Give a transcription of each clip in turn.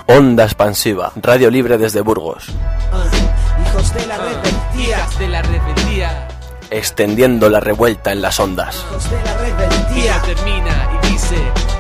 Onda Expansiva, radio libre desde Burgos. Hijos de la rebeldía. Extendiendo la revuelta en las ondas. Hijos de la rebeldía. Termina y dice,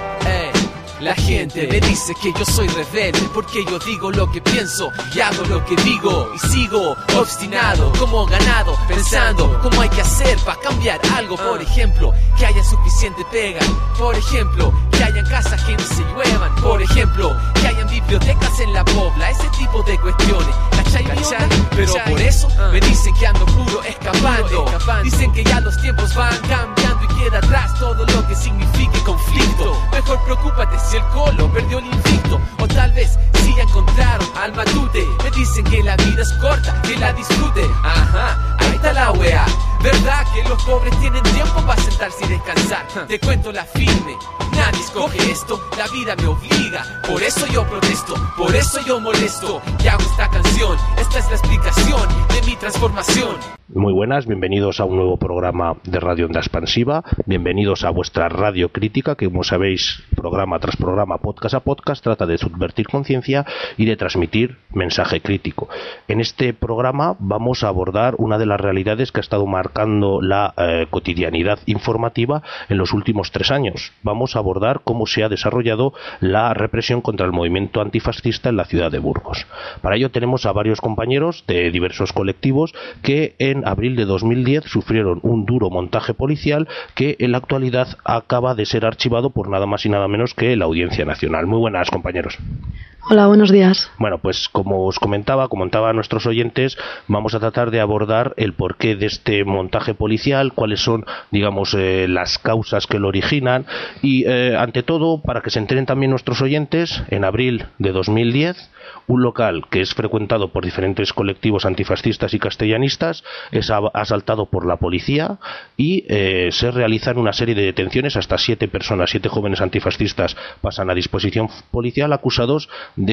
la gente me dice que yo soy rebelde porque yo digo lo que pienso y hago lo que digo y sigo obstinado como ganado, pensando cómo hay que hacer para cambiar algo. Por ejemplo, que haya suficiente pega. Por ejemplo, que hayan casas que no se lluevan. Por ejemplo, que hayan bibliotecas en la pobla. Ese tipo de cuestiones, ¿cachai? Pero por eso me dicen que ando puro escapando. Dicen que ya los tiempos van cambiando y queda atrás todo lo que signifique conflicto. Mejor preocúpate si el colo perdió el invicto, o tal vez si ya encontraron al matute. Me dicen que la vida es corta, que la disfrute. Ajá, ahí está la wea. ¿Verdad que los pobres tienen tiempo para sentarse y descansar? Te cuento la firme, nadie escoge esto, la vida me obliga. Por eso yo protesto, por eso yo molesto y hago esta canción. Esta es la explicación de mi transformación. Muy buenas, bienvenidos a un nuevo programa de Radio Onda Expansiva. Bienvenidos a vuestra radio crítica, que como sabéis, programa tras programa, podcast a podcast, trata de subvertir conciencia y de transmitir mensaje crítico. En este programa vamos a abordar una de las realidades que ha estado marcando la cotidianidad informativa en los últimos 3 años. Vamos a abordar cómo se ha desarrollado la represión contra el movimiento antifascista en la ciudad de Burgos. Para ello tenemos a varios compañeros de diversos colectivos que en abril de 2010 sufrieron un duro montaje policial que en la actualidad acaba de ser archivado por nada más y nada menos que la Audiencia Nacional. Muy buenas, compañeros. Hola, buenos días. Bueno, pues como os comentaba a nuestros oyentes, vamos a tratar de abordar el porqué de este montaje policial, cuáles son, digamos, las causas que lo originan y, ante todo, para que se enteren también nuestros oyentes, en abril de 2010, un local que es frecuentado por diferentes colectivos antifascistas y castellanistas es asaltado por la policía y se realizan una serie de detenciones. Hasta 7 personas, 7 jóvenes antifascistas pasan a disposición policial acusados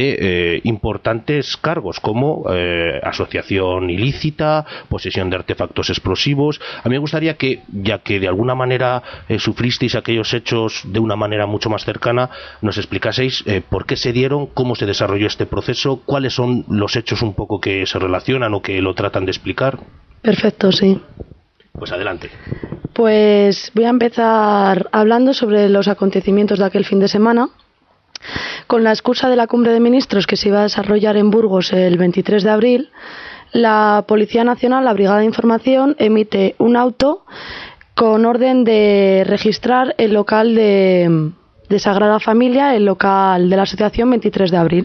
de importantes cargos como asociación ilícita, posesión de artefactos explosivos. A mí me gustaría que, ya que de alguna manera sufristeis aquellos hechos de una manera mucho más cercana, nos explicaseis por qué se dieron, cómo se desarrolló este proceso, cuáles son los hechos un poco que se relacionan o que lo tratan de explicar. Perfecto, sí. Pues adelante. Pues voy a empezar hablando sobre los acontecimientos de aquel fin de semana. Con la excusa de la cumbre de ministros que se iba a desarrollar en Burgos el 23 de abril, la Policía Nacional, la Brigada de Información, emite un auto con orden de registrar el local de Sagrada Familia, el local de la Asociación 23 de abril.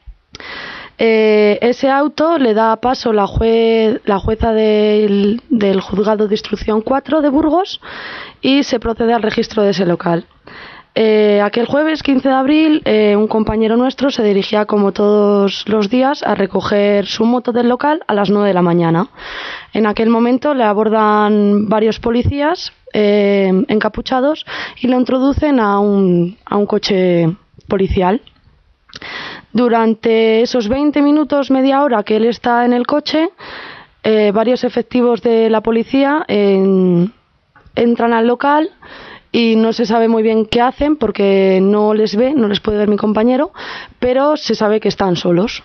Ese auto le da paso la jueza del Juzgado de Instrucción 4 de Burgos y se procede al registro de ese local. Aquel jueves 15 de abril un compañero nuestro se dirigía como todos los días a recoger su moto del local a las 9 de la mañana. En aquel momento le abordan varios policías encapuchados y lo introducen a un coche policial. Durante esos 20 minutos, media hora que él está en el coche, varios efectivos de la policía entran al local y no se sabe muy bien qué hacen porque no les puede ver mi compañero, pero se sabe que están solos.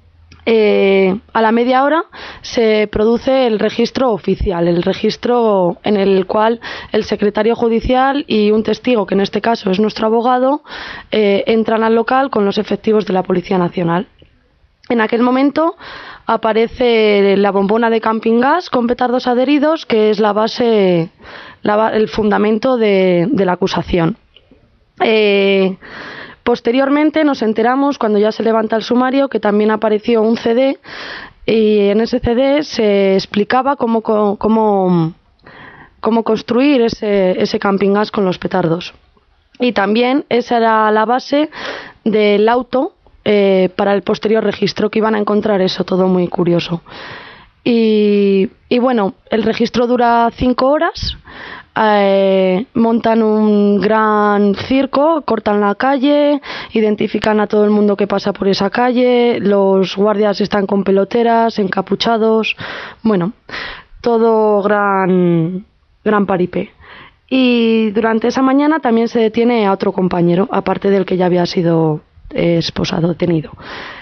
A la media hora se produce el registro oficial, el registro en el cual el secretario judicial y un testigo, que en este caso es nuestro abogado, entran al local con los efectivos de la Policía Nacional. En aquel momento aparece la bombona de camping gas con petardos adheridos, que es la base, el fundamento de la acusación. Posteriormente nos enteramos, cuando ya se levanta el sumario, que también apareció un CD y en ese CD se explicaba cómo construir ese camping gas con los petardos. Y también esa era la base del auto para el posterior registro, que iban a encontrar eso todo muy curioso. Y bueno, el registro dura 5 horas. Montan un gran circo, cortan la calle, identifican a todo el mundo que pasa por esa calle, los guardias están con peloteras, encapuchados, bueno, todo gran paripé. Y durante esa mañana también se detiene a otro compañero, aparte del que ya había sido esposado detenido.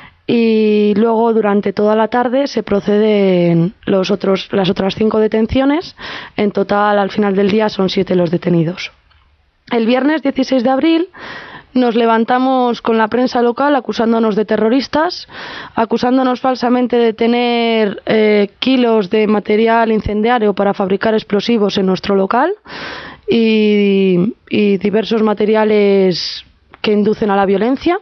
Y luego durante toda la tarde se proceden las otras 5 detenciones. En total, al final del día, son 7 los detenidos. El viernes 16 de abril nos levantamos con la prensa local acusándonos de terroristas, acusándonos falsamente de tener kilos de material incendiario para fabricar explosivos en nuestro local y diversos materiales que inducen a la violencia.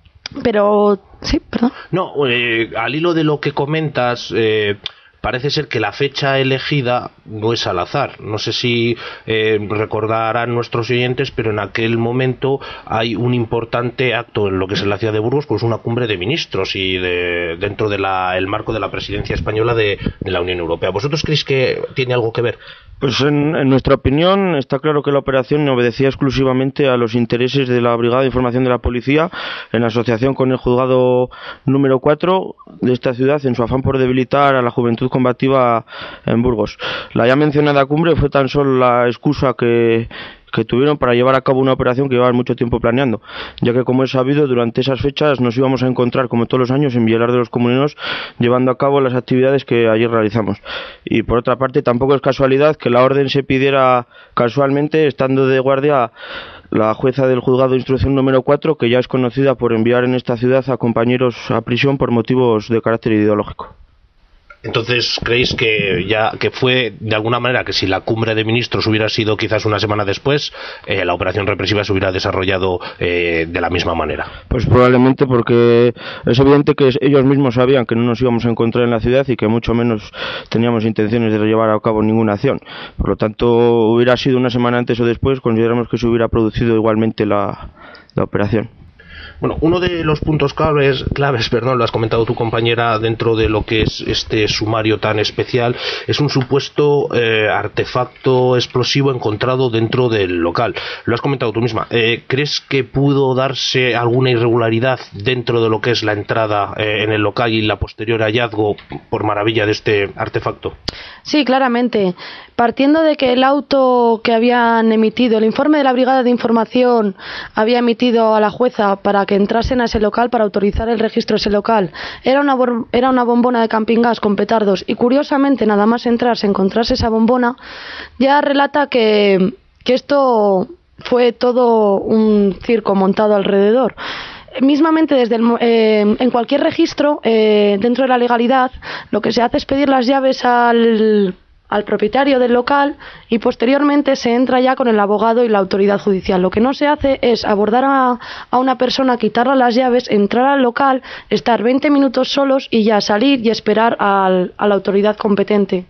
Pero sí, perdón. No, al hilo de lo que comentas, parece ser que la fecha elegida no es al azar. No sé si recordarán nuestros oyentes, pero en aquel momento hay un importante acto en lo que es la ciudad de Burgos, pues una cumbre de ministros y dentro del marco de la presidencia española de la Unión Europea. ¿Vosotros creéis que tiene algo que ver? Pues en nuestra opinión está claro que la operación obedecía exclusivamente a los intereses de la Brigada de Información de la Policía en asociación con el juzgado número 4 de esta ciudad en su afán por debilitar a la juventud combativa en Burgos. La ya mencionada cumbre fue tan solo la excusa que tuvieron para llevar a cabo una operación que llevaban mucho tiempo planeando, ya que, como es sabido, durante esas fechas nos íbamos a encontrar, como todos los años, en Vilar de los Comuneros, llevando a cabo las actividades que ayer realizamos. Y por otra parte, tampoco es casualidad que la orden se pidiera casualmente, estando de guardia la jueza del juzgado de instrucción número 4, que ya es conocida por enviar en esta ciudad a compañeros a prisión por motivos de carácter ideológico. Entonces, ¿creéis que fue de alguna manera que si la cumbre de ministros hubiera sido quizás una semana después, la operación represiva se hubiera desarrollado de la misma manera? Pues probablemente, porque es evidente que ellos mismos sabían que no nos íbamos a encontrar en la ciudad y que mucho menos teníamos intenciones de llevar a cabo ninguna acción. Por lo tanto, hubiera sido una semana antes o después, consideramos que se hubiera producido igualmente la operación. Bueno, uno de los puntos claves, lo has comentado tu compañera, dentro de lo que es este sumario tan especial, es un supuesto artefacto explosivo encontrado dentro del local. Lo has comentado tú misma. ¿Crees que pudo darse alguna irregularidad dentro de lo que es la entrada en el local y la posterior hallazgo por maravilla de este artefacto? Sí, claramente. Partiendo de que el auto que habían emitido, el informe de la Brigada de Información había emitido a la jueza para que entrasen a ese local, para autorizar el registro de ese local, era una bombona de camping gas con petardos, y curiosamente nada más entrar se encontrase esa bombona, ya relata que esto fue todo un circo montado alrededor. Mismamente en cualquier registro, dentro de la legalidad, lo que se hace es pedir las llaves al propietario del local y posteriormente se entra ya con el abogado y la autoridad judicial. Lo que no se hace es abordar a una persona, quitarle las llaves, entrar al local, estar 20 minutos solos y ya salir y esperar a la autoridad competente.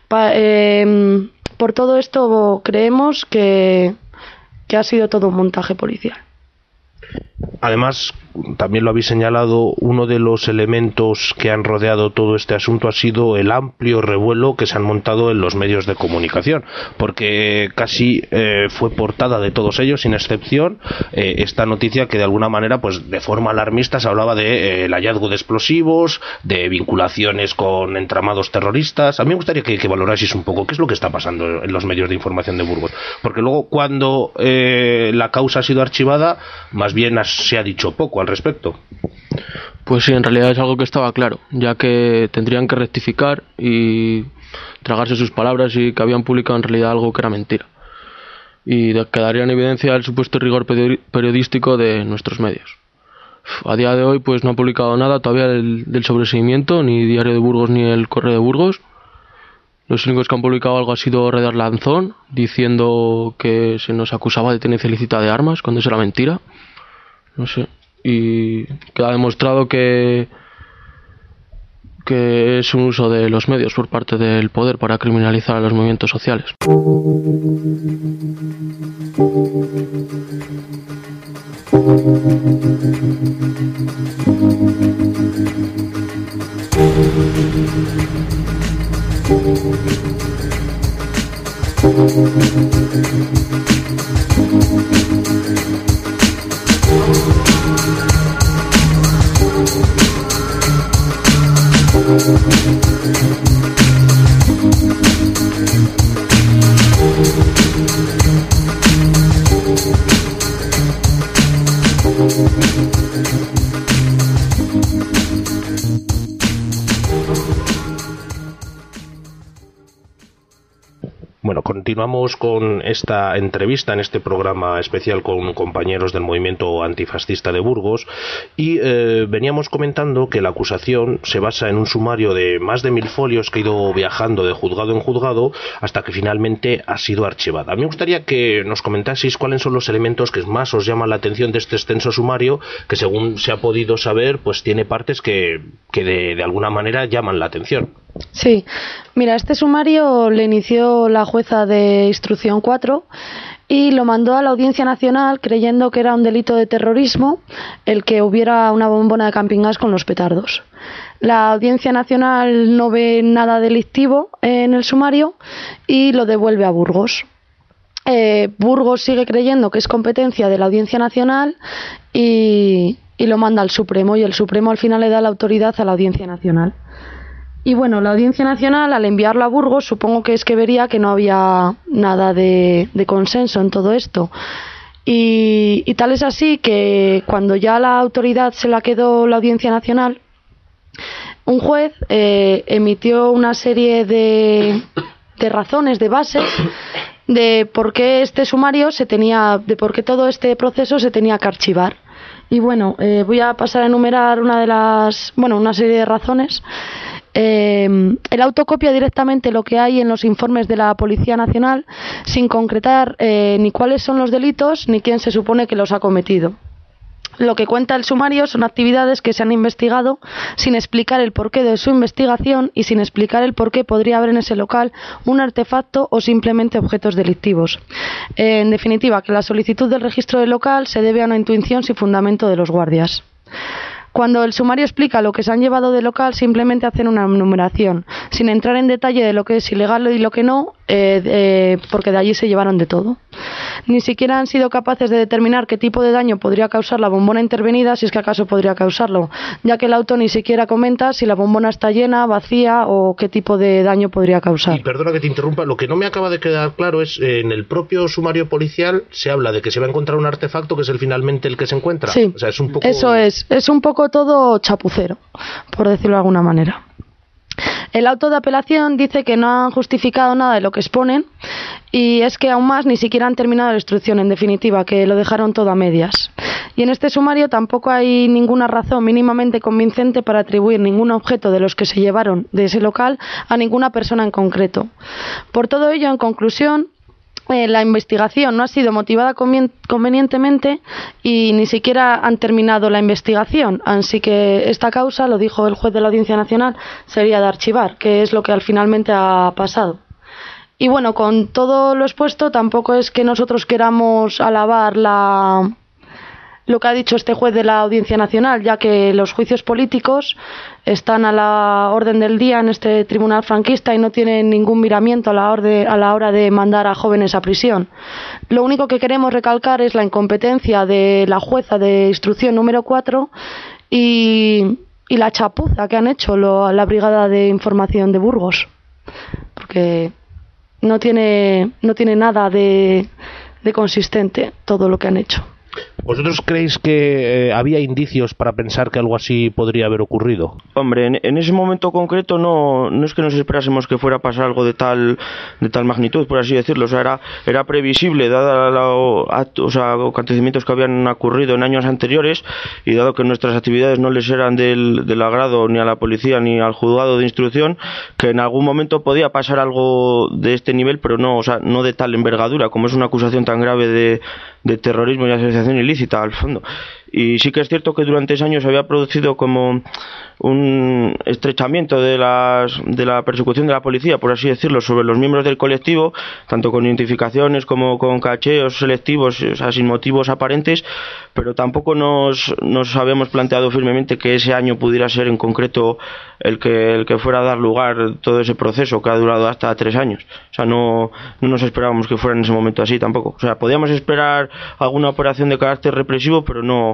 Por todo esto creemos que ha sido todo un montaje policial. Además, también lo habéis señalado, uno de los elementos que han rodeado todo este asunto ha sido el amplio revuelo que se han montado en los medios de comunicación, porque casi fue portada de todos ellos, sin excepción, esta noticia que de alguna manera, pues de forma alarmista, se hablaba de el hallazgo de explosivos, de vinculaciones con entramados terroristas. A mí me gustaría que valoraseis un poco qué es lo que está pasando en los medios de información de Burgos, porque luego, cuando la causa ha sido archivada, más bien se ha dicho poco al respecto. Pues sí, en realidad es algo que estaba claro, ya que tendrían que rectificar y tragarse sus palabras, y que habían publicado en realidad algo que era mentira. Y quedaría en evidencia el supuesto rigor periodístico de nuestros medios. A día de hoy pues no ha publicado nada todavía del sobreseguimiento, ni Diario de Burgos ni el Correo de Burgos. Los únicos que han publicado algo ha sido Redar Lanzón, diciendo que se nos acusaba de tenencia ilícita de armas, cuando eso era mentira. No sé, y queda demostrado que es un uso de los medios por parte del poder para criminalizar a los movimientos sociales. Bueno, continuamos con esta entrevista en este programa especial con compañeros del movimiento antifascista de Burgos y veníamos comentando que la acusación se basa en un sumario de más de 1000 folios que ha ido viajando de juzgado en juzgado hasta que finalmente ha sido archivada. A mí me gustaría que nos comentaseis cuáles son los elementos que más os llaman la atención de este extenso sumario, que según se ha podido saber, pues tiene partes que de alguna manera llaman la atención. Sí, mira, este sumario le inició la jueza de Instrucción 4 y lo mandó a la Audiencia Nacional creyendo que era un delito de terrorismo el que hubiera una bombona de camping gas con los petardos. La Audiencia Nacional no ve nada delictivo en el sumario y lo devuelve a Burgos. Burgos sigue creyendo que es competencia de la Audiencia Nacional y lo manda al Supremo, y el Supremo al final le da la autoridad a la Audiencia Nacional. Y bueno, la Audiencia Nacional, al enviarlo a Burgos, supongo que es que vería que no había nada de consenso en todo esto. Y tal es así que cuando ya la autoridad se la quedó la Audiencia Nacional, un juez emitió una serie de razones, de bases, de por qué este sumario de por qué todo este proceso se tenía que archivar. Y bueno, voy a pasar a enumerar una serie de razones. El auto copia directamente lo que hay en los informes de la Policía Nacional sin concretar ni cuáles son los delitos ni quién se supone que los ha cometido. Lo que cuenta el sumario son actividades que se han investigado sin explicar el porqué de su investigación y sin explicar el porqué podría haber en ese local un artefacto o simplemente objetos delictivos. En definitiva, que la solicitud del registro del local se debe a una intuición sin fundamento de los guardias. Cuando el sumario explica lo que se han llevado del local, simplemente hacen una enumeración, sin entrar en detalle de lo que es ilegal y lo que no, porque de allí se llevaron de todo. Ni siquiera han sido capaces de determinar qué tipo de daño podría causar la bombona intervenida, si es que acaso podría causarlo, ya que el auto ni siquiera comenta si la bombona está llena, vacía o qué tipo de daño podría causar. Y perdona que te interrumpa, lo que no me acaba de quedar claro es, en el propio sumario policial se habla de que se va a encontrar un artefacto que es finalmente el que se encuentra. Sí, o sea, es un poco... eso es un poco todo chapucero, por decirlo de alguna manera. El auto de apelación dice que no han justificado nada de lo que exponen y es que aún más ni siquiera han terminado la instrucción, en definitiva, que lo dejaron todo a medias. Y en este sumario tampoco hay ninguna razón mínimamente convincente para atribuir ningún objeto de los que se llevaron de ese local a ninguna persona en concreto. Por todo ello, en conclusión, la investigación no ha sido motivada convenientemente y ni siquiera han terminado la investigación, así que esta causa, lo dijo el juez de la Audiencia Nacional, sería de archivar, que es lo que finalmente ha pasado. Y bueno, con todo lo expuesto, tampoco es que nosotros queramos alabar lo que ha dicho este juez de la Audiencia Nacional, ya que los juicios políticos están a la orden del día en este tribunal franquista y no tienen ningún miramiento a la hora de mandar a jóvenes a prisión. Lo único que queremos recalcar es la incompetencia de la jueza de Instrucción número 4 y la chapuza que han hecho la Brigada de Información de Burgos, porque no tiene nada de consistente todo lo que han hecho. ¿Vosotros creéis que había indicios para pensar que algo así podría haber ocurrido? Hombre, en ese momento concreto no es que nos esperásemos que fuera a pasar algo de tal magnitud, por así decirlo. O sea, era previsible, dada los acontecimientos que habían ocurrido en años anteriores, y dado que nuestras actividades no les eran del agrado ni a la policía ni al juzgado de instrucción, que en algún momento podía pasar algo de este nivel, pero no de tal envergadura, como es una acusación tan grave de terrorismo y asociación ilícita al fondo. Y sí que es cierto que durante ese año se había producido como un estrechamiento de la persecución de la policía, por así decirlo, sobre los miembros del colectivo, tanto con identificaciones como con cacheos selectivos, o sea, sin motivos aparentes, pero tampoco nos habíamos planteado firmemente que ese año pudiera ser en concreto el que fuera a dar lugar todo ese proceso que ha durado hasta 3 años. O sea, no nos esperábamos que fuera en ese momento así tampoco. O sea, podíamos esperar alguna operación de carácter represivo, pero no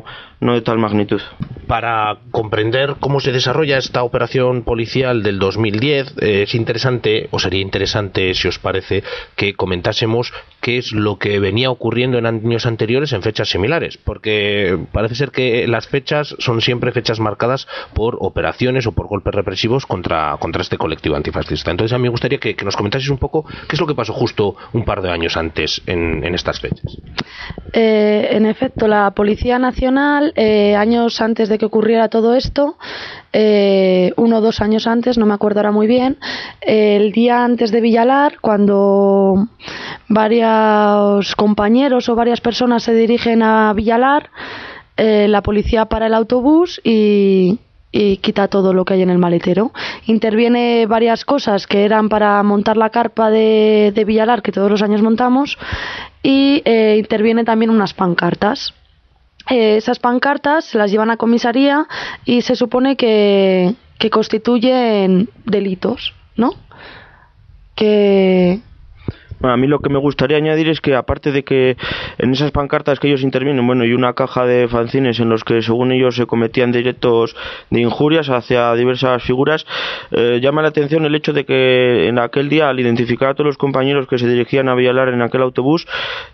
no de tal magnitud. Para comprender cómo se desarrolla esta operación policial del 2010, es interesante, o sería interesante, si os parece, que comentásemos qué es lo que venía ocurriendo en años anteriores en fechas similares, porque parece ser que las fechas son siempre fechas marcadas por operaciones o por golpes represivos contra este colectivo antifascista. Entonces a mí me gustaría que nos comentaseis un poco qué es lo que pasó justo un par de años antes en estas fechas. En efecto, la Policía Nacional, años antes de que ocurriera todo esto, 1 o 2 años antes, no me acuerdo ahora muy bien, el día antes de Villalar, cuando varios compañeros o varias personas se dirigen a Villalar, la policía para el autobús y quita todo lo que hay en el maletero. Interviene varias cosas que eran para montar la carpa de Villalar, que todos los años montamos, y interviene también unas pancartas. Esas pancartas se las llevan a comisaría y se supone que constituyen delitos, ¿no? Bueno, a mí lo que me gustaría añadir es que, aparte de que en esas pancartas que ellos intervienen, bueno, y una caja de fanzines en los que según ellos se cometían delitos de injurias hacia diversas figuras, llama la atención el hecho de que en aquel día, al identificar a todos los compañeros que se dirigían a Villalar en aquel autobús,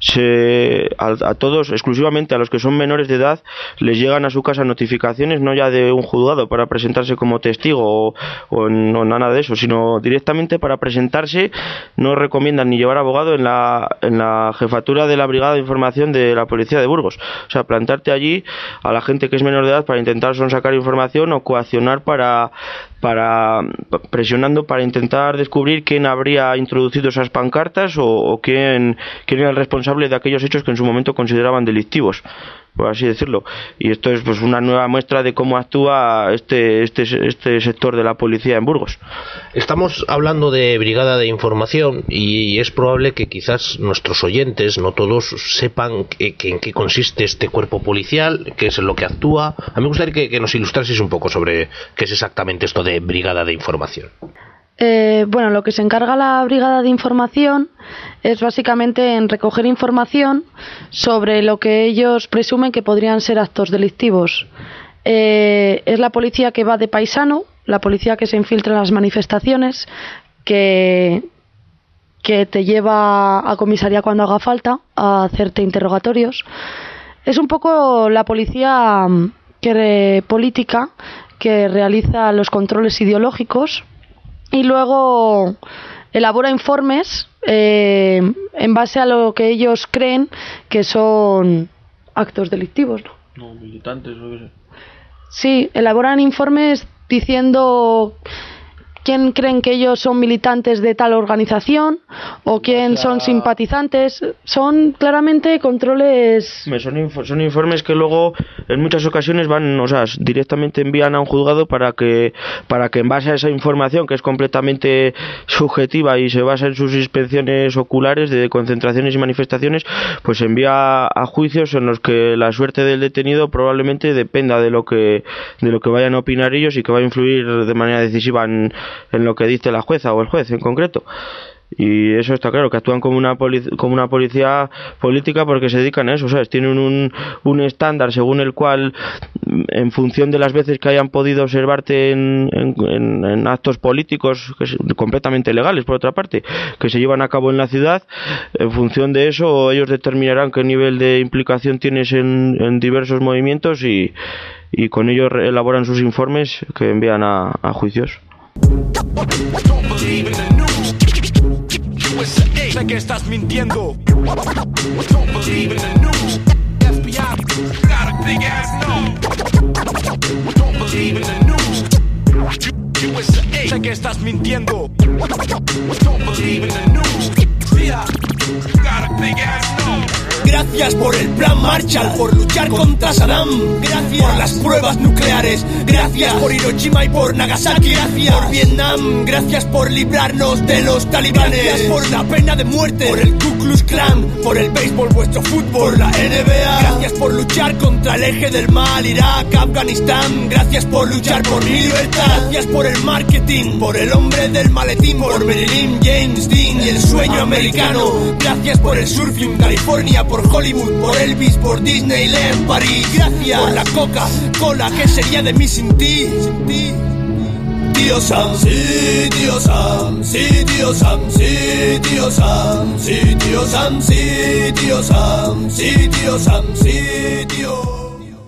a todos, exclusivamente a los que son menores de edad, les llegan a su casa notificaciones, no ya de un juzgado para presentarse como testigo o nada de eso, sino directamente para presentarse. No recomiendan ni llevar abogado en la jefatura de la Brigada de Información de la Policía de Burgos. O sea, plantarte allí a la gente que es menor de edad para intentar sacar información o coaccionar presionando para intentar descubrir quién habría introducido esas pancartas o quién era el responsable de aquellos hechos que en su momento consideraban delictivos, por así decirlo. Y esto es pues una nueva muestra de cómo actúa este sector de la policía en Burgos. Estamos hablando de Brigada de Información y es probable que quizás nuestros oyentes, no todos, sepan en qué consiste este cuerpo policial, qué es en lo que actúa. A mí me gustaría que nos ilustraseis un poco sobre qué es exactamente esto de Brigada de Información. Bueno, lo que se encarga la Brigada de Información es básicamente en recoger información sobre lo que ellos presumen que podrían ser actos delictivos. Es la policía que va de paisano, la policía que se infiltra en las manifestaciones, que te lleva a comisaría cuando haga falta a hacerte interrogatorios. Es un poco la policía política que realiza los controles ideológicos y luego elabora informes en base a lo que ellos creen que son actos delictivos, ¿no? No, militantes o qué sé. Sí, elaboran informes diciendo quién creen que ellos son militantes de tal organización o quién son simpatizantes. Son claramente controles. Son informes que luego en muchas ocasiones van, o sea, directamente envían a un juzgado para que en base a esa información, que es completamente subjetiva y se basa en sus inspecciones oculares de concentraciones y manifestaciones, pues envía a juicios en los que la suerte del detenido probablemente dependa de lo que vayan a opinar ellos y que va a influir de manera decisiva en lo que dice la jueza o el juez en concreto. Y eso está claro, que actúan como una policía política porque se dedican a eso, ¿sabes? Tienen un estándar según el cual, en función de las veces que hayan podido observarte en actos políticos completamente legales, por otra parte, que se llevan a cabo en la ciudad, en función de eso ellos determinarán qué nivel de implicación tienes en diversos movimientos y con ello elaboran sus informes que envían a juicios. Sé que estás mintiendo. Don't believe in the news. FBI got a big ass no. Don't believe in the news. USA. Sé que estás mintiendo. Don't believe in the news. CIA got a big ass no. Gracias por el plan Marshall, por luchar contra Saddam. Gracias por las pruebas nucleares. Gracias por Hiroshima y por Nagasaki. Gracias por Vietnam. Gracias por librarnos de los talibanes. Gracias por la pena de muerte, por el Ku Klux Klan, por el béisbol, vuestro fútbol, por la NBA. Gracias por luchar contra el eje del mal, Irak, Afganistán. Gracias por luchar por mi libertad. Gracias por el marketing, por el hombre del maletín, por Marilyn, James Dean y el sueño americano. Gracias por el surfing, California, por Hollywood, por Elvis, por Disneyland, París. Gracias por la Coca-Cola, ¿qué sería de mí sin ti? Tío Sam, sí, tío Sam, sí, tío Sam, sí, tío Sam, sí, tío Sam, sí, tío Sam, sí, tío Sam, sí, tío.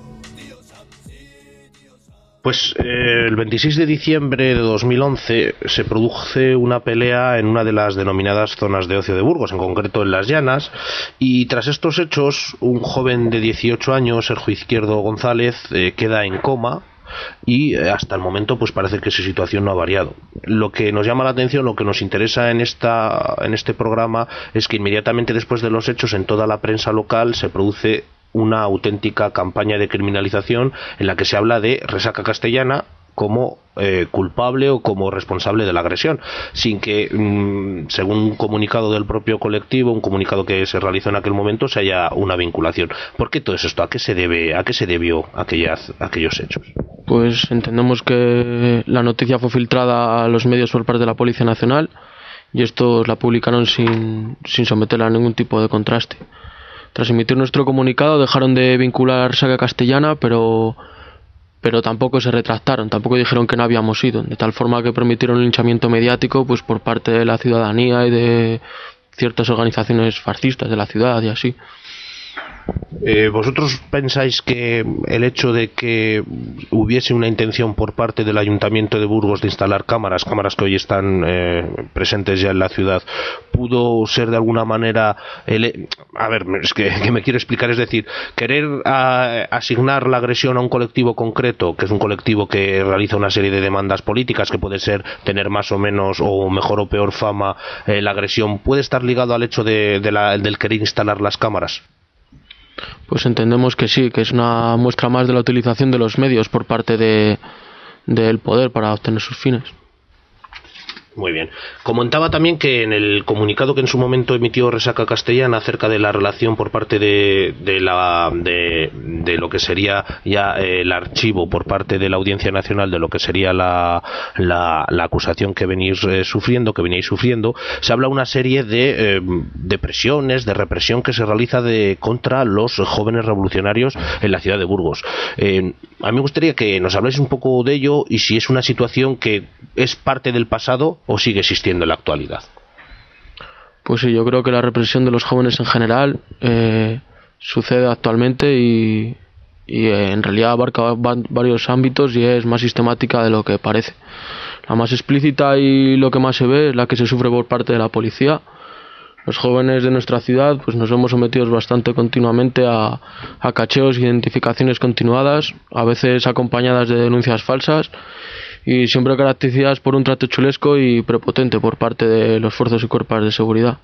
Pues el 26 de diciembre de 2011 se produce una pelea en una de las denominadas zonas de ocio de Burgos, en concreto en Las Llanas, y tras estos hechos un joven de 18 años, Sergio Izquierdo González, queda en coma y hasta el momento pues parece que su situación no ha variado. Lo que nos llama la atención, lo que nos interesa en este programa es que inmediatamente después de los hechos en toda la prensa local se produce una auténtica campaña de criminalización en la que se habla de Resaca Castellana como culpable o como responsable de la agresión, sin que, según un comunicado del propio colectivo, un comunicado que se realizó en aquel momento, se haya una vinculación. ¿Por qué todo esto? ¿A qué se debió aquellos hechos? Pues entendemos que la noticia fue filtrada a los medios por parte de la Policía Nacional y estos la publicaron sin someterla a ningún tipo de contraste. Tras emitir nuestro comunicado dejaron de vincular Resaca Castellana, pero tampoco se retractaron, tampoco dijeron que no habíamos ido, de tal forma que permitieron el linchamiento mediático pues por parte de la ciudadanía y de ciertas organizaciones fascistas de la ciudad y así. ¿Vosotros pensáis que el hecho de que hubiese una intención por parte del Ayuntamiento de Burgos de instalar cámaras que hoy están presentes ya en la ciudad, pudo ser de alguna manera a ver, es que me quiero explicar, es decir, querer asignar la agresión a un colectivo concreto, que es un colectivo que realiza una serie de demandas políticas, que puede ser tener más o menos o mejor o peor fama, la agresión puede estar ligado al hecho del querer instalar las cámaras? Pues entendemos que sí, que es una muestra más de la utilización de los medios por parte del poder para obtener sus fines. Muy bien. Comentaba también que en el comunicado que en su momento emitió Resaca Castellana acerca de la relación por parte de lo que sería ya el archivo por parte de la Audiencia Nacional de lo que sería la acusación que veníais sufriendo, se habla una serie de presiones, de represión que se realiza contra los jóvenes revolucionarios en la ciudad de Burgos. A mí me gustaría que nos habláis un poco de ello y si es una situación que es parte del pasado o sigue existiendo en la actualidad. Pues sí, yo creo que la represión de los jóvenes en general sucede actualmente y en realidad abarca varios ámbitos y es más sistemática de lo que parece. La más explícita y lo que más se ve es la que se sufre por parte de la policía. Los jóvenes de nuestra ciudad pues nos hemos sometido bastante continuamente a cacheos e identificaciones continuadas, a veces acompañadas de denuncias falsas y siempre caracterizadas por un trato chulesco y prepotente por parte de los fuerzas y cuerpos de seguridad.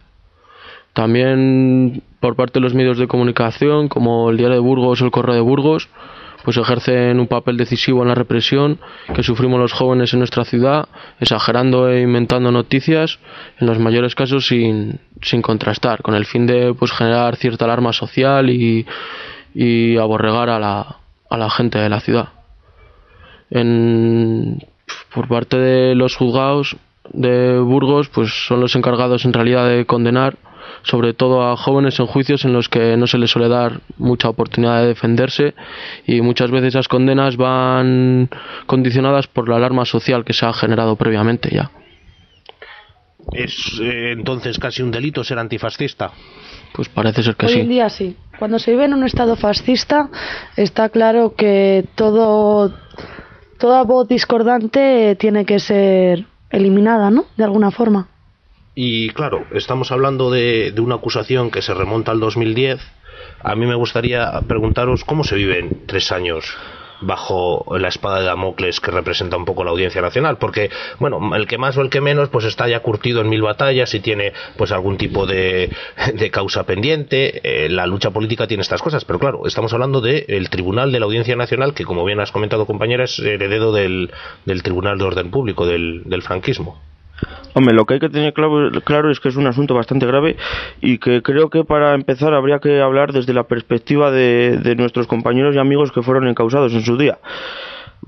También por parte de los medios de comunicación como el Diario de Burgos o el Correo de Burgos pues ejercen un papel decisivo en la represión que sufrimos los jóvenes en nuestra ciudad, exagerando e inventando noticias, en los mayores casos sin contrastar, con el fin de pues generar cierta alarma social y aborregar a la gente de la ciudad. Por parte de los juzgados de Burgos pues son los encargados en realidad de condenar sobre todo a jóvenes en juicios en los que no se les suele dar mucha oportunidad de defenderse y muchas veces esas condenas van condicionadas por la alarma social que se ha generado previamente ya. ¿Es entonces casi un delito ser antifascista? Pues parece ser que sí. sí. Hoy en día sí. Cuando se vive en un estado fascista está claro que toda voz discordante tiene que ser eliminada, ¿no? De alguna forma. Y claro, estamos hablando de una acusación que se remonta al 2010. A mí me gustaría preguntaros cómo se viven 3 años bajo la espada de Damocles que representa un poco la Audiencia Nacional, porque bueno, el que más o el que menos pues está ya curtido en 1000 batallas y tiene pues algún tipo de causa pendiente. La lucha política tiene estas cosas, pero claro, estamos hablando del Tribunal de la Audiencia Nacional, que como bien has comentado, compañera, es heredero del Tribunal de Orden Público del franquismo. Hombre, lo que hay que tener claro es que es un asunto bastante grave y que creo que para empezar habría que hablar desde la perspectiva de nuestros compañeros y amigos que fueron encausados en su día.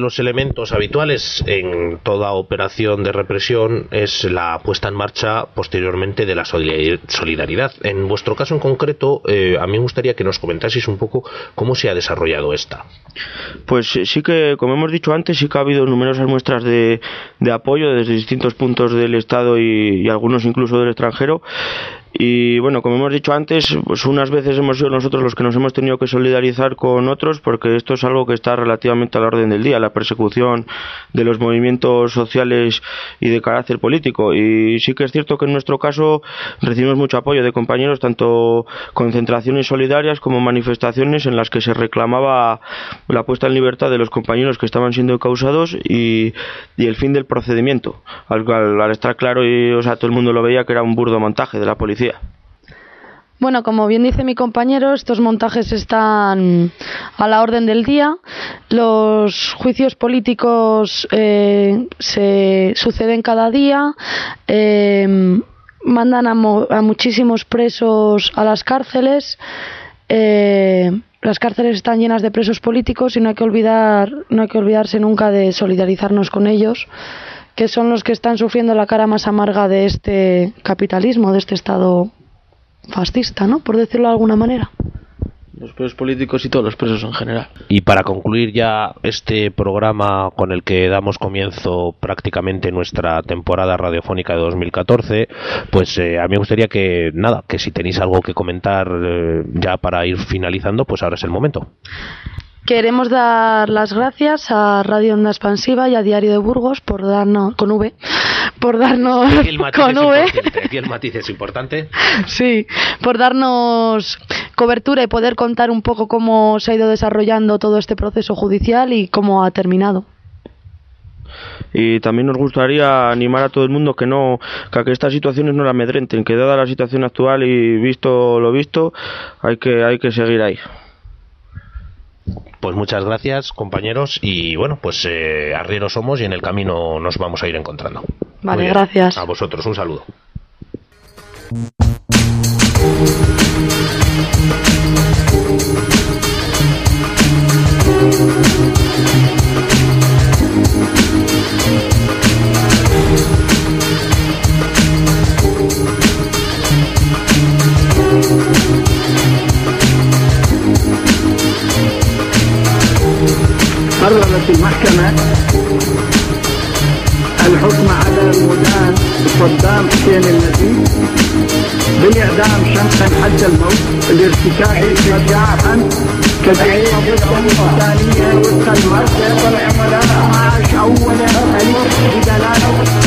los elementos habituales en toda operación de represión es la puesta en marcha posteriormente de la solidaridad. En vuestro caso en concreto, a mí me gustaría que nos comentaseis un poco cómo se ha desarrollado esta. Pues sí que, como hemos dicho antes, sí que ha habido numerosas muestras de apoyo desde distintos puntos del Estado y algunos incluso del extranjero. Y bueno, como hemos dicho antes, pues unas veces hemos sido nosotros los que nos hemos tenido que solidarizar con otros, porque esto es algo que está relativamente a la orden del día, la persecución de los movimientos sociales y de carácter político. Y sí que es cierto que en nuestro caso recibimos mucho apoyo de compañeros, tanto concentraciones solidarias como manifestaciones en las que se reclamaba la puesta en libertad de los compañeros que estaban siendo encausados y el fin del procedimiento, al estar claro, y o sea, todo el mundo lo veía, que era un burdo montaje de la policía. Bueno, como bien dice mi compañero, estos montajes están a la orden del día. Los juicios políticos se suceden cada día. Mandan a muchísimos presos a las cárceles. Las cárceles están llenas de presos políticos y no hay que olvidarse nunca de solidarizarnos con ellos, que son los que están sufriendo la cara más amarga de este capitalismo, de este Estado fascista, ¿no? Por decirlo de alguna manera. Los presos políticos y todos los presos en general. Y para concluir ya este programa con el que damos comienzo prácticamente nuestra temporada radiofónica de 2014, pues a mí me gustaría que si tenéis algo que comentar ya para ir finalizando, pues ahora es el momento. Queremos dar las gracias a Radio Onda Expansiva y a Diario de Burgos por darnos, con V, por darnos, aquí el matiz es importante. Sí, por darnos cobertura y poder contar un poco cómo se ha ido desarrollando todo este proceso judicial y cómo ha terminado. Y también nos gustaría animar a todo el mundo que estas situaciones no la amedrenten, que dada la situación actual y visto lo visto, hay que seguir ahí. Pues muchas gracias, compañeros, y bueno, pues arrieros somos y en el camino nos vamos a ir encontrando. Vale, gracias. A vosotros, un saludo. قررت المحكمة الحكم على المدان صدام حسين النزيه بالإعدام شنقا حتى الموت لارتكاب مجاعا كبيرة ثانية وفق المادة والعملاء معاش أولا ألف بدلالة.